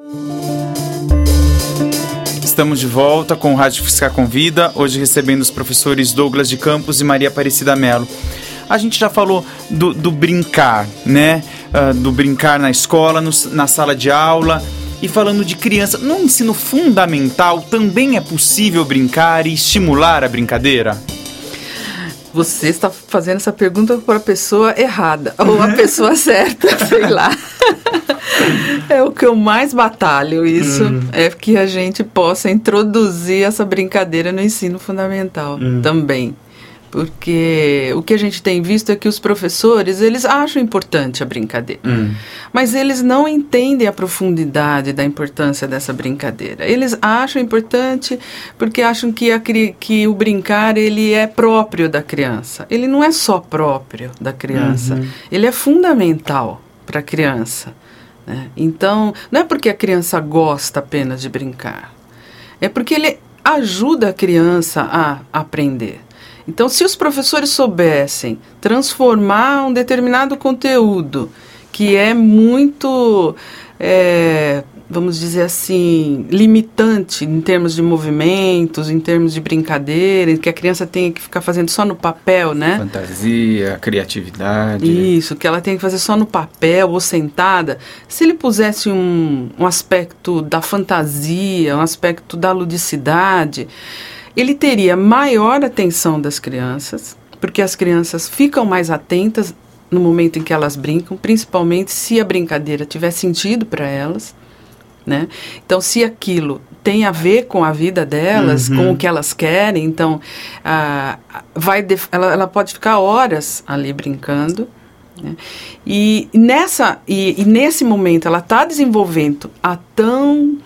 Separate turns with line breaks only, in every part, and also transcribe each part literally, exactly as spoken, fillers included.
Estamos de volta com o Rádio Fiscar Convida, hoje recebendo os professores Douglas de Campos e Maria Aparecida Mello. A gente já falou do, do brincar, né? Uh, do brincar na escola, no, na sala de aula. E falando de criança, no ensino fundamental também é possível brincar e estimular a brincadeira?
Você está fazendo essa pergunta para a pessoa errada, ou a pessoa certa, sei lá. É o que eu mais batalho, isso, hum. é que a gente possa introduzir essa brincadeira no ensino fundamental hum. também. Porque o que a gente tem visto é que os professores, eles acham importante a brincadeira, hum. mas eles não entendem a profundidade da importância dessa brincadeira. Eles acham importante porque acham que, a, que o brincar, ele é próprio da criança. Ele não é só próprio da criança, uhum. ele é fundamental para a criança. Né? Então, não é porque a criança gosta apenas de brincar, é porque ele ajuda a criança a aprender. Então, se os professores soubessem transformar um determinado conteúdo que é muito, é, vamos dizer assim, limitante em termos de movimentos, em termos de brincadeira, que a criança tem que ficar fazendo só no papel, né?
Fantasia, criatividade.
Isso, que ela tem que fazer só no papel ou sentada. Se ele pusesse um, um aspecto da fantasia, um aspecto da ludicidade, ele teria maior atenção das crianças, porque as crianças ficam mais atentas no momento em que elas brincam, principalmente se a brincadeira tiver sentido para elas, né? Então, se aquilo tem a ver com a vida delas, uhum. com o que elas querem, então, ah, vai def- ela, ela pode ficar horas ali brincando, né? E, nessa, e, e nesse momento ela está desenvolvendo a tão...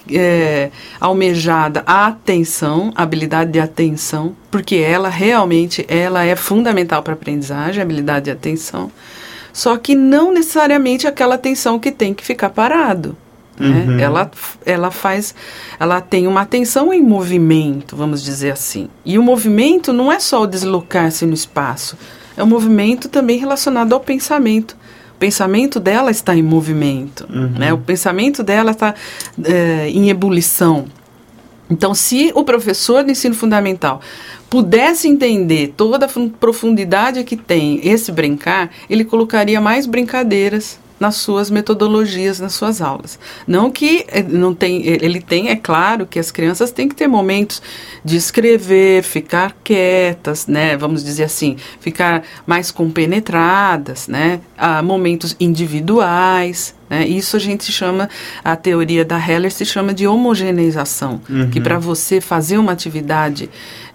É, almejada a atenção, a habilidade de atenção, porque ela realmente ela é fundamental para a aprendizagem, a habilidade de atenção, só que não necessariamente aquela atenção que tem que ficar parado. Né? Uhum. Ela, ela faz, ela tem uma atenção em movimento, vamos dizer assim. E o movimento não é só o deslocar-se no espaço, é um movimento também relacionado ao pensamento. O pensamento dela está em movimento, uhum. né? O pensamento dela está é, em ebulição. Então, se o professor de ensino fundamental pudesse entender toda a profundidade que tem esse brincar, ele colocaria mais brincadeiras nas suas metodologias, nas suas aulas. Não que não tem, ele tem, é claro que as crianças têm que ter momentos de escrever, ficar quietas, né, vamos dizer assim, ficar mais compenetradas, né, a momentos individuais, né, isso a gente chama, a teoria da Heller se chama de homogeneização, uhum. que para você fazer uma atividade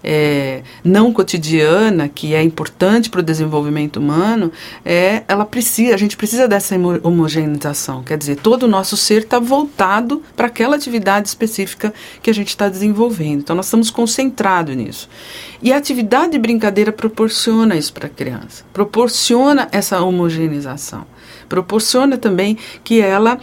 é, não cotidiana, que é importante para o desenvolvimento humano, é, ela precisa, a gente precisa dessa homogeneização, quer dizer, todo o nosso ser está voltado para aquela atividade específica que a gente está desenvolvendo, então nós estamos concentrados nisso. E a atividade de brincadeira proporciona isso para a criança, proporciona essa homogeneização, proporciona também que ela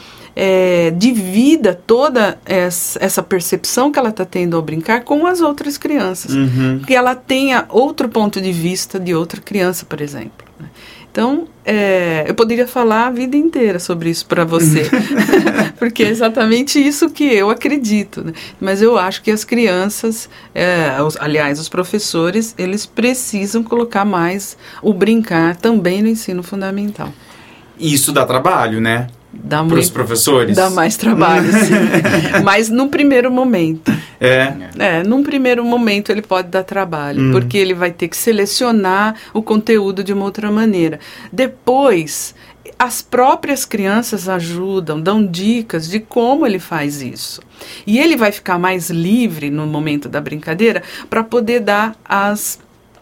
é, divida toda essa, essa percepção que ela está tendo ao brincar com as outras crianças, uhum. que ela tenha outro ponto de vista de outra criança, por exemplo. Né? Então, é, eu poderia falar a vida inteira sobre isso para você, porque é exatamente isso que eu acredito. Né? Mas eu acho que as crianças, é, os, aliás, os professores, eles precisam colocar mais o brincar também no ensino fundamental.
Isso dá trabalho, né?
Dá
para os professores?
Dá mais trabalho, sim. Mas num primeiro momento.
É?
É, num primeiro momento ele pode dar trabalho, hum. porque ele vai ter que selecionar o conteúdo de uma outra maneira. Depois, as próprias crianças ajudam, dão dicas de como ele faz isso. E ele vai ficar mais livre no momento da brincadeira para poder dar as,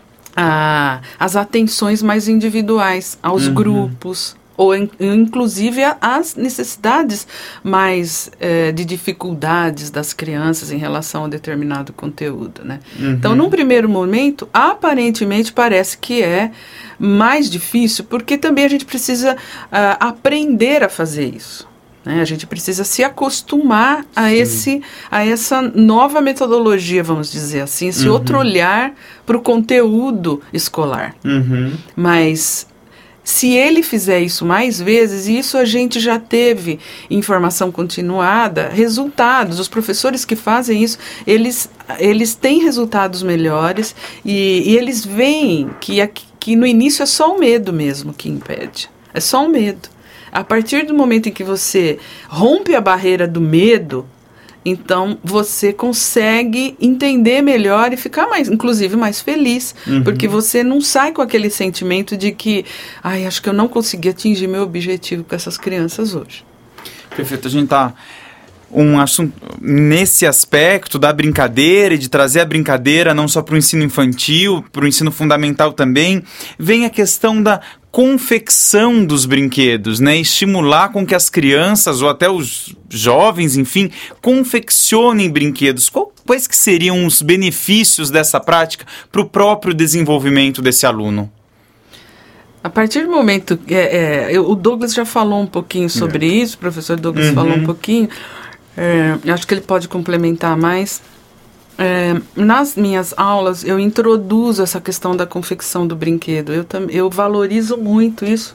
a, as atenções mais individuais aos uhum. grupos, ou in, inclusive as necessidades mais é, de dificuldades das crianças em relação a determinado conteúdo, né? Uhum. Então, num primeiro momento, aparentemente parece que é mais difícil, porque também a gente precisa uh, aprender a fazer isso. Né? A gente precisa se acostumar a, esse, a essa nova metodologia, vamos dizer assim, esse uhum. outro olhar para o conteúdo escolar. Uhum. Mas Se ele fizer isso mais vezes, e isso a gente já teve informação continuada, resultados. Os professores que fazem isso, eles, eles têm resultados melhores e, e eles veem que, que no início é só o medo mesmo que impede. É só o medo. A partir do momento em que você rompe a barreira do medo, então você consegue entender melhor e ficar mais, inclusive mais feliz, uhum. porque você não sai com aquele sentimento de que, ai, acho que eu não consegui atingir meu objetivo com essas crianças hoje.
Perfeito, a gente está um assunto nesse aspecto da brincadeira e de trazer a brincadeira não só para o ensino infantil, para o ensino fundamental também, vem a questão da confecção dos brinquedos, né? Estimular com que as crianças ou até os jovens, enfim, confeccionem brinquedos. Quais que seriam os benefícios dessa prática para o próprio desenvolvimento desse aluno?
A partir do momento... É, é, o Douglas já falou um pouquinho sobre é. isso, o professor Douglas uhum. falou um pouquinho. É, acho que ele pode complementar mais. É, nas minhas aulas, eu introduzo essa questão da confecção do brinquedo. Eu, tam, eu valorizo muito isso,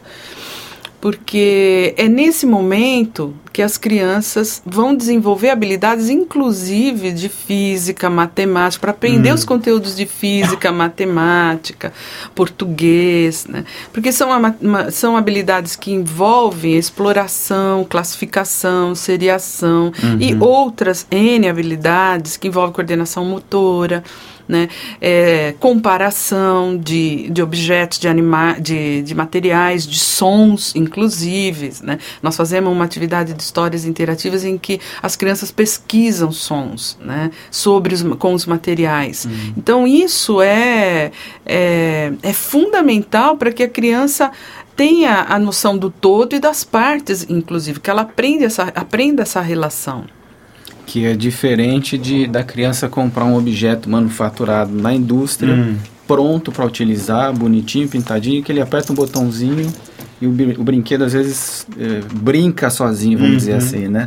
porque é nesse momento que as crianças vão desenvolver habilidades, inclusive de física, matemática, para aprender hum. os conteúdos de física, matemática, português, né? Porque são, uma, são habilidades que envolvem exploração, classificação, seriação uhum. e outras N habilidades que envolvem coordenação motora, né? É, comparação de, de objetos, de, anima, de, de materiais, de sons, inclusive, né? Nós fazemos uma atividade de histórias interativas em que as crianças pesquisam sons, né? Sobre os, com os materiais. Uhum. Então, isso é, é, é fundamental para que a criança tenha a noção do todo e das partes, inclusive, que ela aprenda essa, aprenda essa relação.
Que é diferente de, da criança comprar um objeto manufaturado na indústria, hum. pronto para utilizar, bonitinho, pintadinho, que ele aperta um botãozinho e o, o brinquedo às vezes é, brinca sozinho, vamos uhum. dizer assim, né?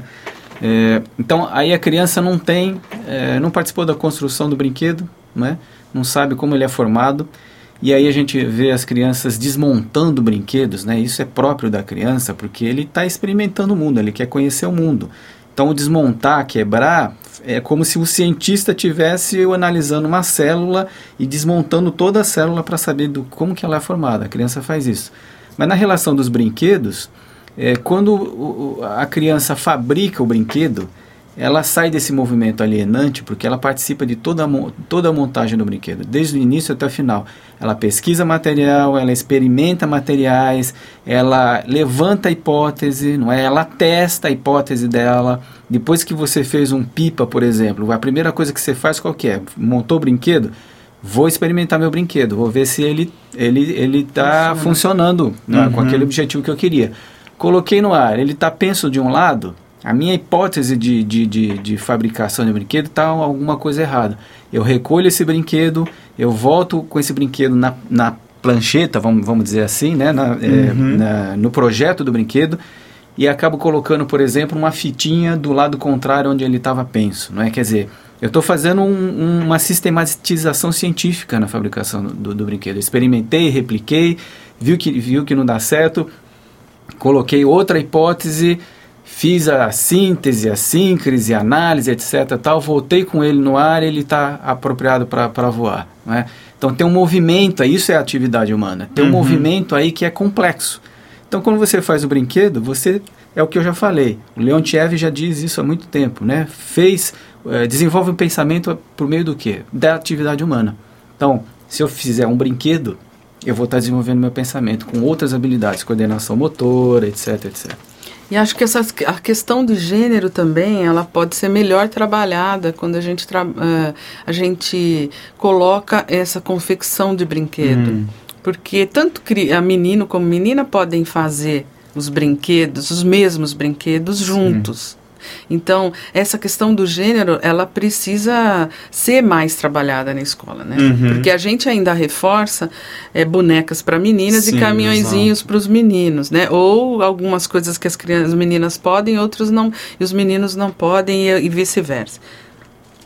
É, então, aí a criança não tem, é, não participou da construção do brinquedo, né? Não sabe como ele é formado, e aí a gente vê as crianças desmontando brinquedos, né? Isso é próprio da criança, porque ele está experimentando o mundo, ele quer conhecer o mundo. Então, desmontar, quebrar, é como se o cientista estivesse analisando uma célula e desmontando toda a célula para saber do, como que ela é formada. A criança faz isso. Mas na relação dos brinquedos, é, quando o, a criança fabrica o brinquedo, ela sai desse movimento alienante porque ela participa de toda a, toda a montagem do brinquedo, desde o início até o final. Ela pesquisa material, ela experimenta materiais, ela levanta a hipótese, não é? Ela testa a hipótese dela. Depois que você fez um pipa, por exemplo, a primeira coisa que você faz qual que é? Montou o brinquedo? Vou experimentar meu brinquedo, vou ver se ele ele ele está funcionando, né, uhum. com aquele objetivo que eu queria. Coloquei no ar, ele está penso de um lado, a minha hipótese de, de, de, de fabricação de brinquedo está alguma coisa errada. Eu recolho esse brinquedo, eu volto com esse brinquedo na, na plancheta, vamos, vamos dizer assim, né, na, uhum. é, na, no projeto do brinquedo, e acabo colocando, por exemplo, uma fitinha do lado contrário onde ele estava penso, não é? Quer dizer, eu estou fazendo um, uma sistematização científica na fabricação do, do brinquedo. Eu experimentei, repliquei, viu que, viu que não dá certo, coloquei outra hipótese, fiz a síntese, a síncrese, a análise, etc. Tal, voltei com ele no ar e ele está apropriado para voar. Não é? Então tem um movimento, isso é a atividade humana, tem um uhum. movimento aí que é complexo. Então quando você faz o brinquedo, você, é o que eu já falei, o Leontiev já diz isso há muito tempo, né? Fez, é, desenvolve um pensamento por meio do quê? Da atividade humana. Então, se eu fizer um brinquedo, eu vou estar desenvolvendo meu pensamento com outras habilidades, coordenação motora, etc, etcétera.
E acho que essa, a questão do gênero também, ela pode ser melhor trabalhada quando a gente, tra, uh, a gente coloca essa confecção de brinquedo. Hum. Porque tanto a menino como menina podem fazer os brinquedos, os mesmos brinquedos juntos. Sim. Então, essa questão do gênero, ela precisa ser mais trabalhada na escola, né? Uhum. Porque a gente ainda reforça é, bonecas para meninas Sim, e caminhõezinhos para os meninos, né? Ou algumas coisas que as crianças, as meninas podem, outros não, e os meninos não podem, e, e vice-versa.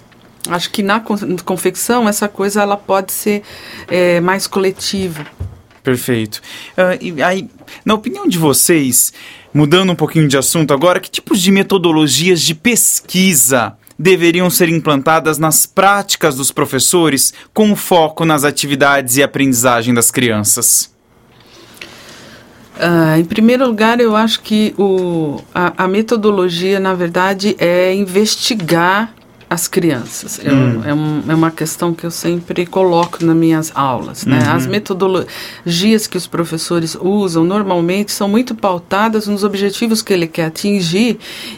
Acho que na confecção, essa coisa ela pode ser é, mais coletiva.
Perfeito. Uh, e aí, na opinião de vocês, mudando um pouquinho de assunto agora, que tipos de metodologias de pesquisa deveriam ser implantadas nas práticas dos professores com foco nas atividades e aprendizagem das crianças?
Uh, em primeiro lugar, eu acho que o, a, a metodologia, na verdade, é investigar as crianças. Hum. Eu, é, um, é uma questão que eu sempre coloco nas minhas aulas. Né? Uhum. As metodologias que os professores usam, normalmente, são muito pautadas nos objetivos que ele quer atingir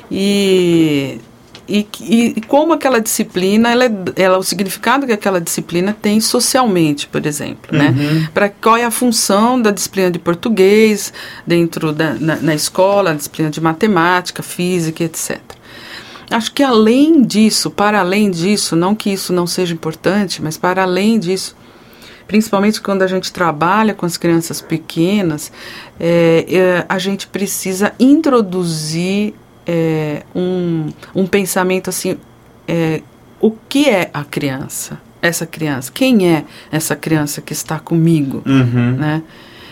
e... E, e, e como aquela disciplina, ela, é, ela, o significado que aquela disciplina tem socialmente, por exemplo, uhum. né? Para qual é a função da disciplina de português dentro da na, na escola, a disciplina de matemática, física, etcétera. Acho que além disso, para além disso, não que isso não seja importante, mas para além disso, principalmente quando a gente trabalha com as crianças pequenas, é, é, a gente precisa introduzir É, um, um pensamento assim, é, o que é a criança? Essa criança, quem é essa criança que está comigo? Uhum. Né?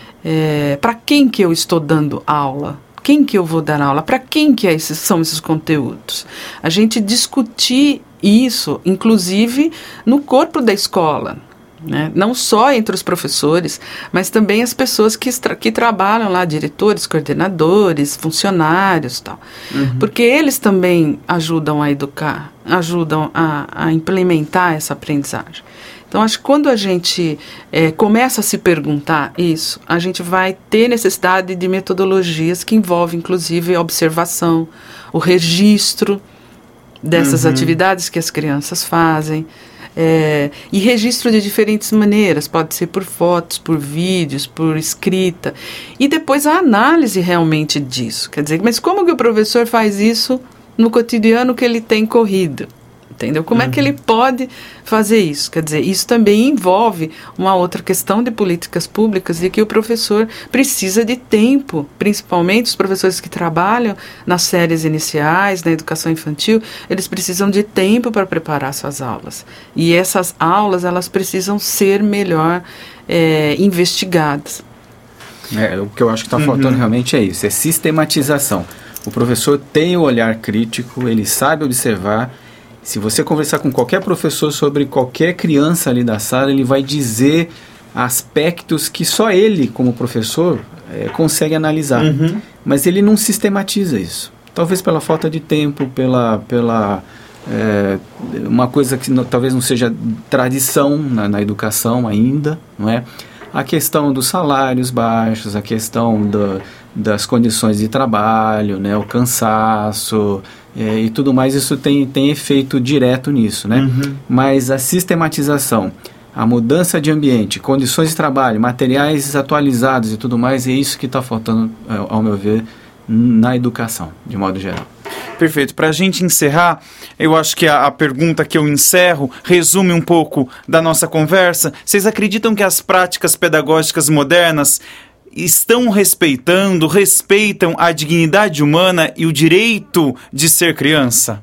É, para quem que eu estou dando aula? Quem que eu vou dar aula? Para quem que é esses, são esses conteúdos? A gente discutir isso, inclusive no corpo da escola. Né? Não só entre os professores, mas também as pessoas que, tra- que trabalham lá, diretores, coordenadores, funcionários, tal. Uhum. Porque eles também ajudam a educar, ajudam a, a implementar essa aprendizagem. Então, acho que quando a gente é, começa a se perguntar isso, a gente vai ter necessidade de metodologias que envolvem, inclusive, a observação, o registro dessas uhum. atividades que as crianças fazem. É, e registro de diferentes maneiras, pode ser por fotos, por vídeos, por escrita, e depois a análise realmente disso, quer dizer, mas como que o professor faz isso no cotidiano que ele tem corrido? Entendeu? Como uhum. é que ele pode fazer isso? Quer dizer, isso também envolve uma outra questão de políticas públicas e que o professor precisa de tempo, principalmente os professores que trabalham nas séries iniciais, na educação infantil, eles precisam de tempo para preparar suas aulas. E essas aulas, elas precisam ser melhor é, investigadas.
É, o que eu acho que está uhum. faltando realmente é isso, é sistematização. O professor tem o olhar crítico, ele sabe observar. Se você conversar com qualquer professor sobre qualquer criança ali da sala, ele vai dizer aspectos que só ele, como professor, é, consegue analisar. Uhum. Mas ele não sistematiza isso. Talvez pela falta de tempo, pela, pela é, uma coisa que não, talvez não seja tradição na, na educação ainda, não é? A questão dos salários baixos, a questão do, das condições de trabalho, né, o cansaço é, e tudo mais, isso tem, tem efeito direto nisso, né? Uhum. Mas a sistematização, a mudança de ambiente, condições de trabalho, materiais atualizados e tudo mais, é isso que está faltando, ao meu ver, na educação, de modo geral.
Perfeito. Para a gente encerrar, eu acho que a, a pergunta que eu encerro resume um pouco da nossa conversa. Vocês acreditam que as práticas pedagógicas modernas estão respeitando, respeitam a dignidade humana e o direito de ser criança?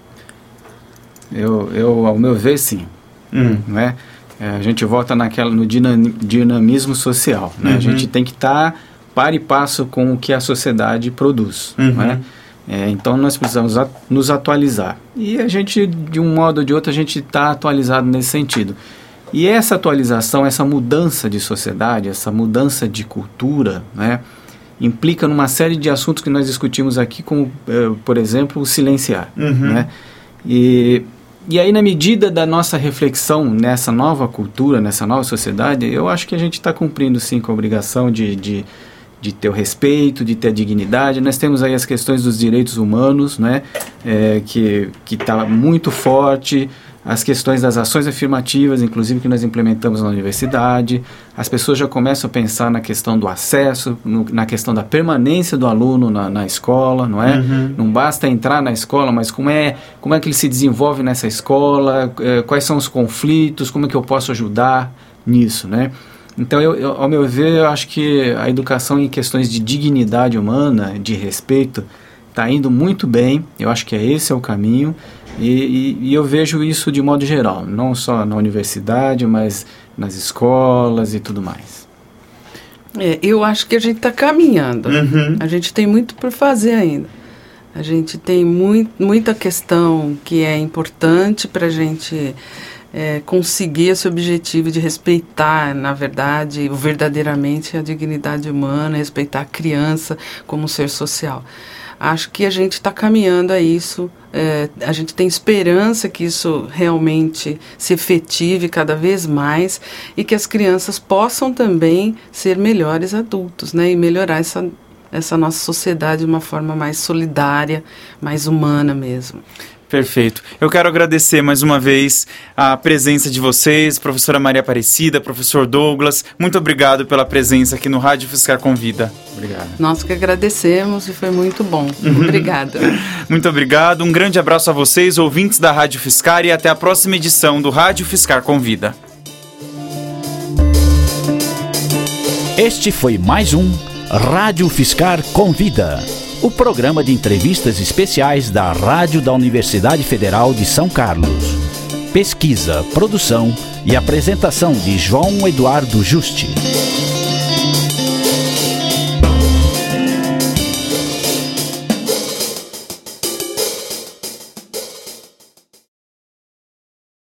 Eu, eu ao meu ver, sim. Hum. Né? É, a gente volta naquela, no dinamismo social. Né? Uhum. A gente tem que estar tá par e passo com o que a sociedade produz. Uhum. Né? É, então nós precisamos a, nos atualizar. E a gente, de um modo ou de outro, a gente está atualizado nesse sentido. E essa atualização, essa mudança de sociedade, essa mudança de cultura, né, implica numa série de assuntos que nós discutimos aqui, como, eh, por exemplo, o silenciar. Uhum. Né? E, e aí, na medida da nossa reflexão nessa nova cultura, nessa nova sociedade, eu acho que a gente está cumprindo, sim, com a obrigação de, de, de ter o respeito, de ter a dignidade. Nós temos aí as questões dos direitos humanos, né, é, que está muito forte. As questões das ações afirmativas, inclusive, que nós implementamos na universidade. As pessoas já começam a pensar na questão do acesso, no, na questão da permanência do aluno na, na escola, não é? Uhum. Não basta entrar na escola, mas como é, como é que ele se desenvolve nessa escola, eh, quais são os conflitos, como é que eu posso ajudar nisso, né? Então, eu, eu, ao meu ver, eu acho que a educação em questões de dignidade humana, de respeito, está indo muito bem. Eu acho que esse é o caminho. E, e, e eu vejo isso de modo geral, não só na universidade, mas nas escolas e tudo mais.
É, eu acho que a gente está caminhando.
Uhum.
A gente tem muito por fazer ainda. A gente tem muito, muita questão que é importante para a gente é, conseguir esse objetivo de respeitar, na verdade, verdadeiramente a dignidade humana, respeitar a criança como um ser social. Acho que a gente está caminhando a isso, é, a gente tem esperança que isso realmente se efetive cada vez mais e que as crianças possam também ser melhores adultos, né, e melhorar essa, essa nossa sociedade de uma forma mais solidária, mais humana mesmo.
Perfeito. Eu quero agradecer mais uma vez a presença de vocês, professora Maria Aparecida, professor Douglas. Muito obrigado pela presença aqui no Rádio Fiscar Convida.
Obrigado.
Nós que agradecemos e foi muito bom. Obrigada.
Muito obrigado. Um grande abraço a vocês, ouvintes da Rádio Fiscar, e até a próxima edição do Rádio Fiscar Convida.
Este foi mais um Rádio Fiscar Convida, o programa de entrevistas especiais da Rádio da Universidade Federal de São Carlos. Pesquisa, produção e apresentação de João Eduardo Juste.